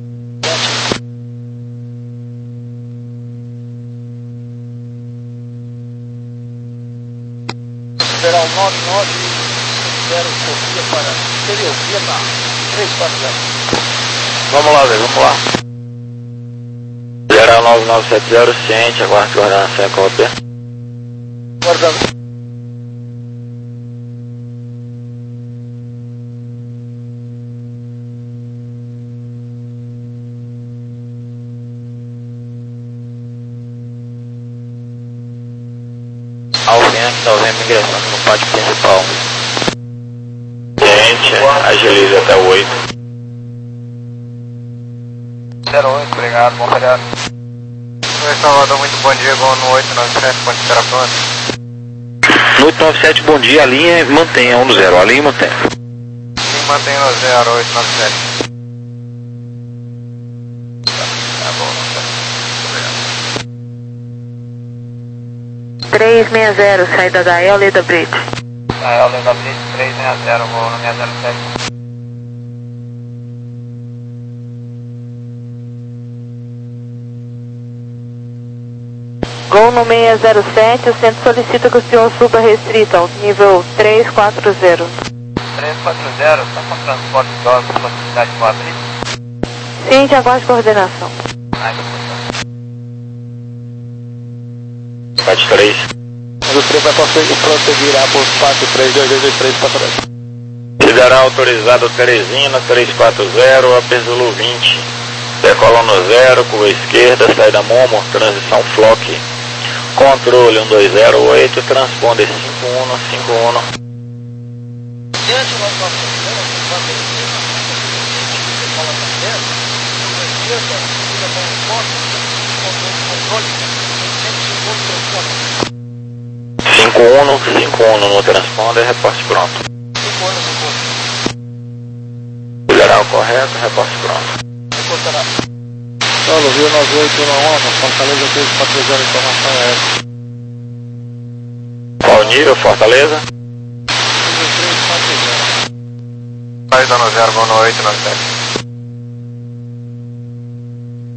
[SPEAKER 5] Federal nove nove zero, Sofia para Teresia na três quatro zero.
[SPEAKER 6] Vamos lá, velho, vamos lá. Geral nove nove sete zero, ciente, aguarde coordenação e cópia.
[SPEAKER 5] Guardando.
[SPEAKER 6] Alvento, Alvento, ingressando no pátio principal. Ciente, agilize até o oito.
[SPEAKER 4] zero oito, obrigado, bom feriado. Oi, Salvador, muito bom dia, voo no oito nove sete, ponte Carapana.
[SPEAKER 1] No oito nove sete, bom dia, a linha mantenha um zero, a linha mantenha.
[SPEAKER 4] Sim, mantém no zero oito nove sete. Tá bom, não tá.
[SPEAKER 3] três seis zero, saída da El Leda Bridge.
[SPEAKER 4] Da El Leda Bridge, três seis zero, voo no seis zero sete.
[SPEAKER 3] Gol no seis zero sete, o centro solicita que o senhor suba restrito ao nível três quatro zero.
[SPEAKER 4] três quatro zero, está com transporte de órgãos com possibilidade de abrir?
[SPEAKER 3] Sim, já aguarde coordenação.
[SPEAKER 6] Pátio três.
[SPEAKER 5] O trem vai prosseguir, prosseguirá por pátio três dois dois dois três para trás.
[SPEAKER 6] Sideral autorizado Teresina três quatro zero, Apesulu vinte. Decola no zero, curva esquerda, saída Momo, transição Flock. Controle um dois zero oito, transponder cinco um cinco um.
[SPEAKER 5] Diante do nosso sistema, a Teresina, decola na esquerda, curva esquerda, saída Momo Flock, controle, cinco
[SPEAKER 6] um cinco um no transponder, reporte pronto. Sideral correto, reporte pronto.
[SPEAKER 5] Solo, Rio nove oito um um, Fortaleza três quatro zero, informação é essa.
[SPEAKER 6] Qual nível, Fortaleza?
[SPEAKER 5] Nível três quatro zero.
[SPEAKER 4] Saída no zero, voo no oito nove sete.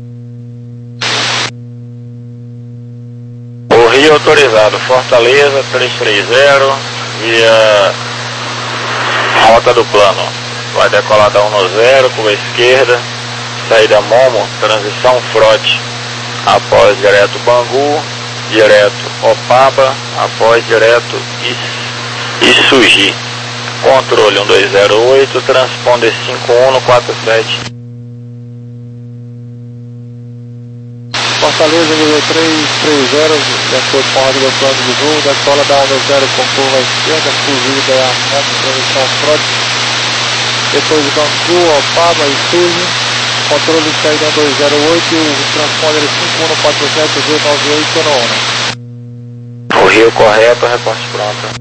[SPEAKER 6] Autorizado, Fortaleza trezentos e trinta, via rota do plano. Vai decolar da um zero, curva esquerda, saída Momo, transição Frote, após direto Bangu, direto Opaba, após direto Issugi. Controle um dois zero oito, transponder cinco um no quatro sete.
[SPEAKER 7] Fortaleza, nível três três zero, de acordo com a rota do plano de voo, decola da um zero com curva esquerda, fugida a Momo, transição Frote, depois de Bangu, Opaba e Issugi. Controle de saída um dois zero oito, transponder cinco um no quatro sete, Rio nove oito no um.
[SPEAKER 6] O Rio correto, reporte pronto.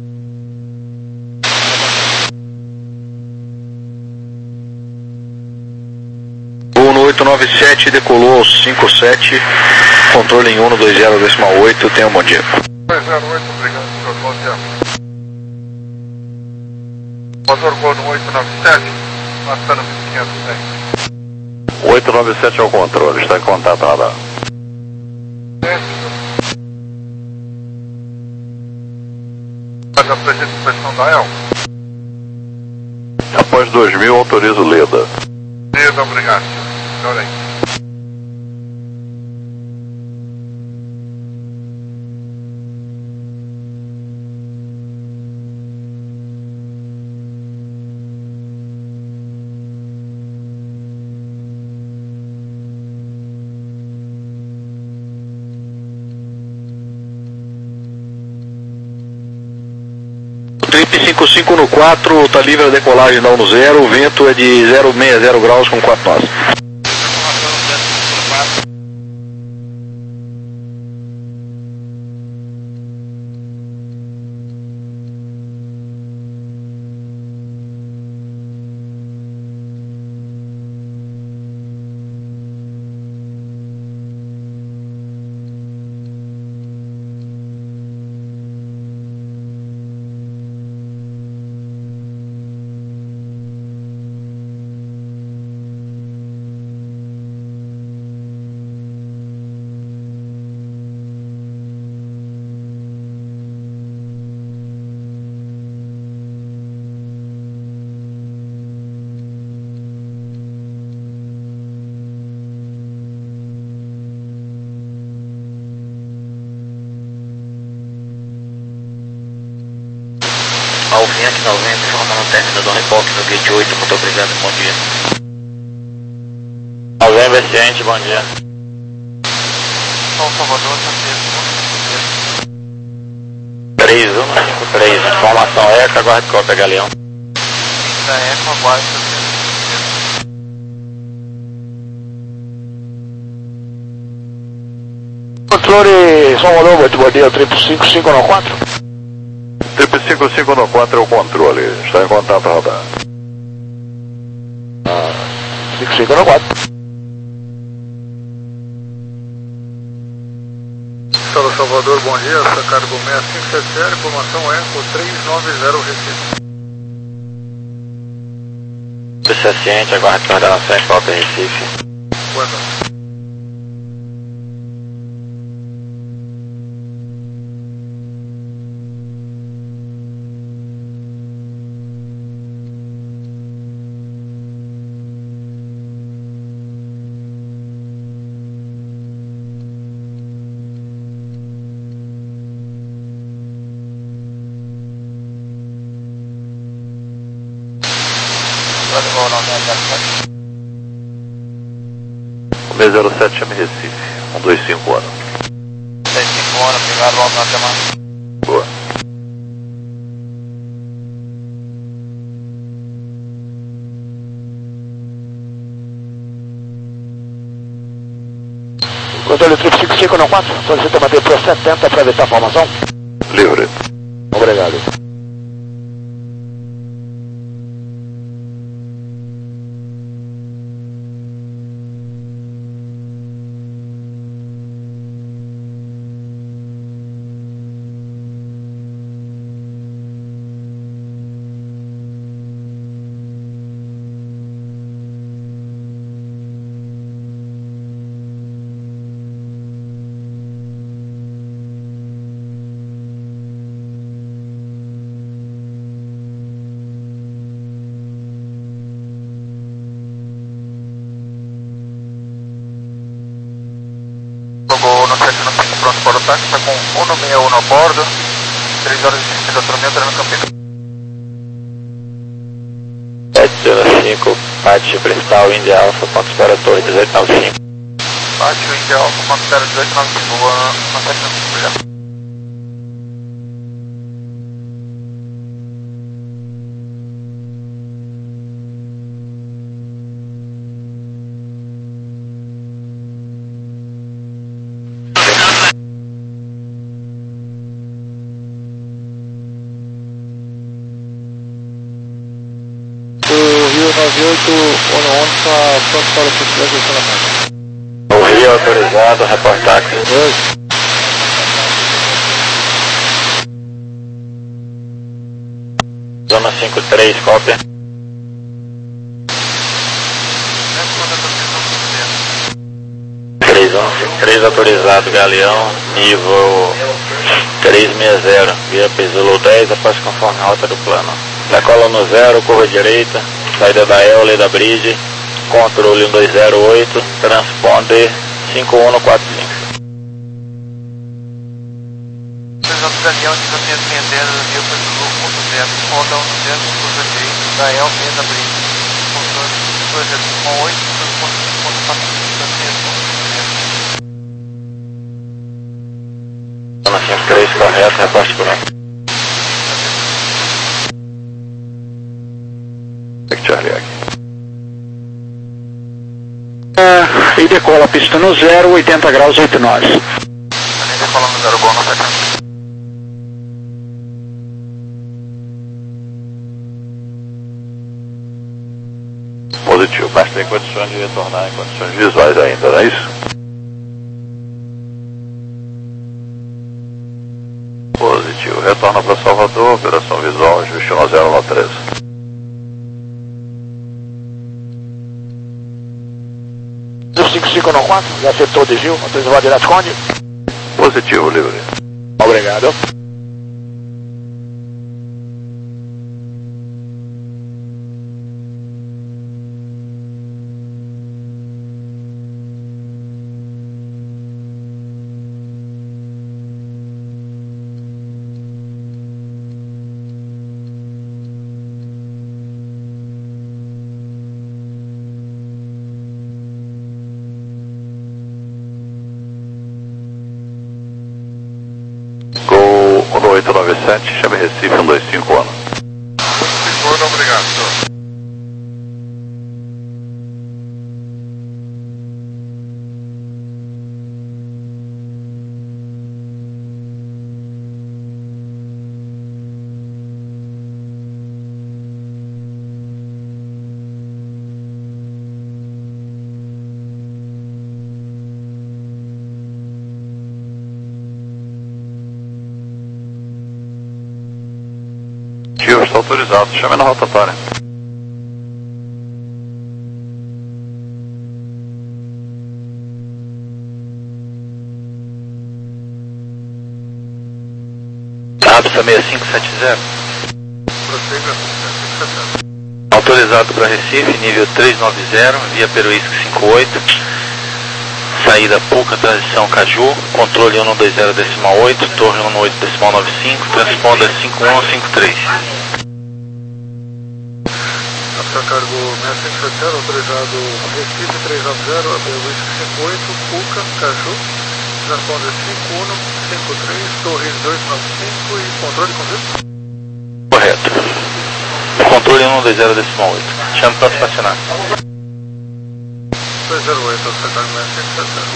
[SPEAKER 1] Voo no oito nove sete, decolou aos cinco sete, controle em um no dois zero decimal oito, tenha um bom dia.
[SPEAKER 4] dois zero oito, obrigado, senhor, bom dia. Motor Gol no oito nove sete, passando mil e quinhentos, cem.
[SPEAKER 8] oito nove sete é o controle, está em contato, radar.
[SPEAKER 4] Faz a presente inspeção da E L.
[SPEAKER 8] Após dois mil, autorizo Leda.
[SPEAKER 4] Leda, obrigado, senhor. Senhor aí.
[SPEAKER 1] Trip cinco cinco no quatro, está livre a decolagem da um zero, o vento é de zero vírgula sessenta graus com quatro nós.
[SPEAKER 6] Alvinhante noventa, informando término do Repoque no gate oito, muito obrigado, bom dia. Novembro Ciente, bom dia.
[SPEAKER 4] São Salvador,
[SPEAKER 6] três um cinco três, informação ECA, aguarde cópia, Galeão.
[SPEAKER 4] da ECA, aguarde
[SPEAKER 5] Controle Salvador, muito bom dia, triplo cinco cinco no quatro.
[SPEAKER 8] Trip cinco cinco no quatro é o controle, está em contato, radar.
[SPEAKER 5] Ah, cinco cinco no quatro.
[SPEAKER 4] São Salvador, bom dia, Sacargo seis cinco sete zero, informação ECO três nove zero, Recife.
[SPEAKER 6] Polícia Ciente, aguarde coordenações, cópia, Recife.
[SPEAKER 4] Bueno.
[SPEAKER 8] seis zero sete, chame Recife, um dois cinco ano.
[SPEAKER 4] seis cinco ano, obrigado, volta na semana.
[SPEAKER 8] Boa.
[SPEAKER 5] Controle triplo cinco cinco no quatro, solicita manter por setenta para evitar a formação.
[SPEAKER 8] Livre.
[SPEAKER 5] Obrigado.
[SPEAKER 4] Aerotáxi está com cento e sessenta e um a bordo, três horas e cinquenta da tormenta no Campinas.
[SPEAKER 6] sete zero cinco, Pátio Cristal, Índia Alfa, ponto espera torre dezoito noventa e cinco.
[SPEAKER 4] Pátio Índia Alfa, ponto espera dezoito noventa e cinco, boa, uma sete noventa e cinco, obrigado.
[SPEAKER 7] nove oito um um está pronto para o funcionamento.
[SPEAKER 6] O Rio autorizado, reportar táxi.
[SPEAKER 7] dois.
[SPEAKER 6] Zona cinco três, cópia. três um cinco três autorizado, Galeão, nível trezentos e sessenta, via Pesulo dez, após conforme a rota do plano. Decola no zero, curva direita, saída da E L, Leda Bridge, controle um dois zero oito, transponder cinco um quatro cinco.
[SPEAKER 4] Precisamos da Galeão, nível trezentos e sessenta, via Pesulo ponto zero, roda um zero, curva direita, da E L, Leda Bridge, controle dois zero cinco oito, transponder cinco um quatro cinco.
[SPEAKER 6] Zona cinco três, correto, reporte pronto.
[SPEAKER 8] Charlie aqui.
[SPEAKER 9] Uh, e decola pista no zero, oitenta graus, oito nove.
[SPEAKER 4] Ali decola no zero, bom, não vai.
[SPEAKER 8] Positivo, mas tem condições de retornar em condições visuais ainda, não é isso? Positivo, retorna para Salvador, operação visual, ajuste um zero nove três.
[SPEAKER 5] cinco cinco nove quatro, já acertou o desvio, autorizado direto Conde.
[SPEAKER 8] Positivo, livre.
[SPEAKER 5] Obrigado.
[SPEAKER 8] oito nove sete, chame Recife um dois cinco um.
[SPEAKER 4] Seguro, obrigado.
[SPEAKER 8] Está autorizado, chame na rotatória.
[SPEAKER 1] Absa seis cinco sete zero.
[SPEAKER 4] Prossiga,
[SPEAKER 1] autorizado para Recife, nível trezentos e noventa, via Peruísque cinquenta e oito. Saída Puca, transição Caju, controle um dois zero decimal oito, torre um oito decimal noventa e cinco, transponder cinco um cinco três.
[SPEAKER 7] Cargo seis cinco sete zero, autorizado Recife trezentos e noventa, Peruísque cinquenta e oito, Puca, Caju, transponder cinco um cinco três, torre dois nove cinco e controle convite?
[SPEAKER 1] Correto. Controle um dois zero decimal oito. Chame para estacionar.
[SPEAKER 7] dois zero oito, autorizado seis cinco sete zero.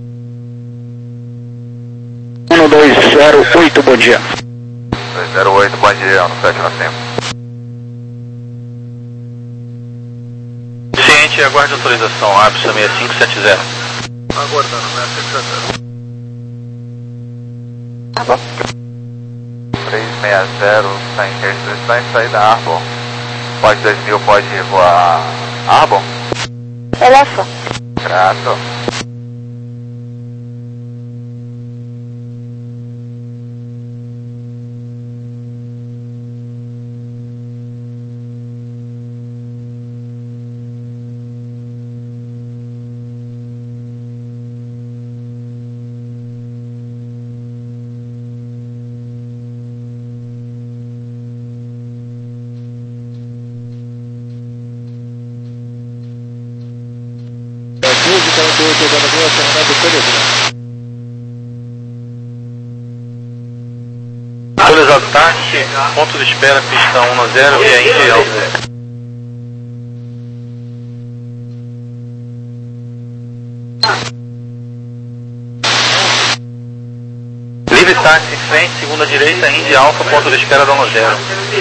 [SPEAKER 9] um dois zero oito, bom dia.
[SPEAKER 4] dois zero oito, bom dia, no sete nove cinco.
[SPEAKER 1] Ciente, aguarde autorização, Absa seis cinco sete zero.
[SPEAKER 7] Aguardando, seis cinco sete zero.
[SPEAKER 4] Tá bom. trezentos e sessenta, está em interdição em saída Arbor. Pode dois mil, pode voar Arbor?
[SPEAKER 3] Eleva.
[SPEAKER 4] Grato.
[SPEAKER 7] pegando bem a Fernando Peregrino.
[SPEAKER 2] Atualizado táxi, ponto de espera, pista um no zero, via Indy Alfa. Livre táxi em frente, segunda direita, Indy Alfa, ponto de espera da um zero.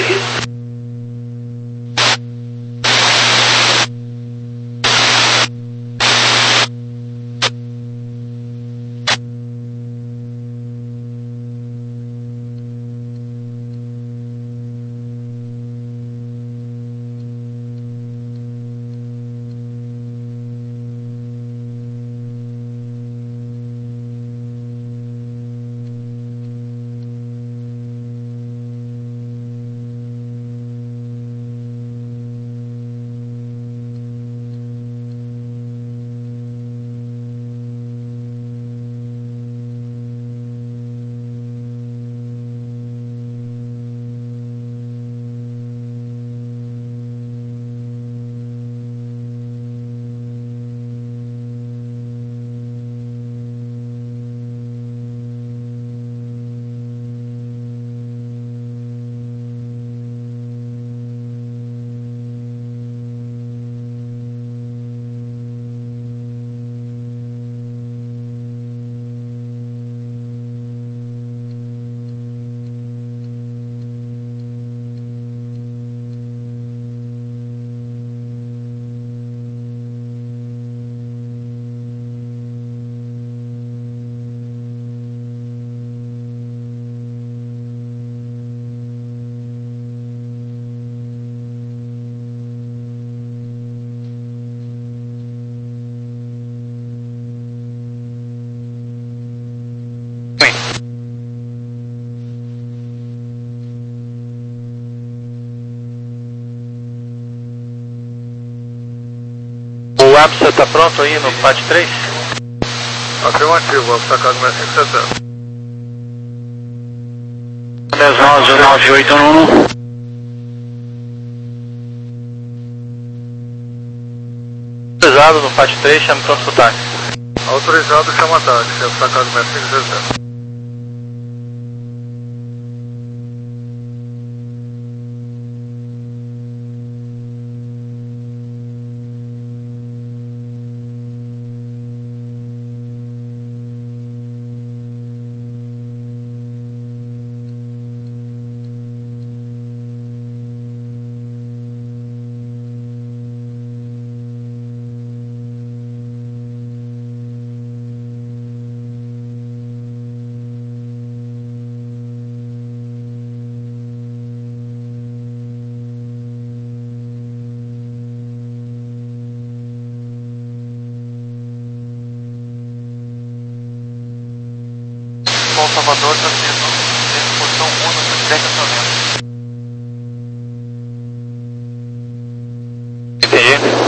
[SPEAKER 2] O Absa está pronto aí no P A T três?
[SPEAKER 4] Afirmativo, Absa Casa mais cinco sete zero.
[SPEAKER 9] dez nove nove oito um.
[SPEAKER 2] Autorizado no P A T três, chame pronto pro táxi.
[SPEAKER 4] Autorizado, chama táxi, Absa Casa mais cinco sete zero. Bom Salvador está sendo em posição um no estacionamento.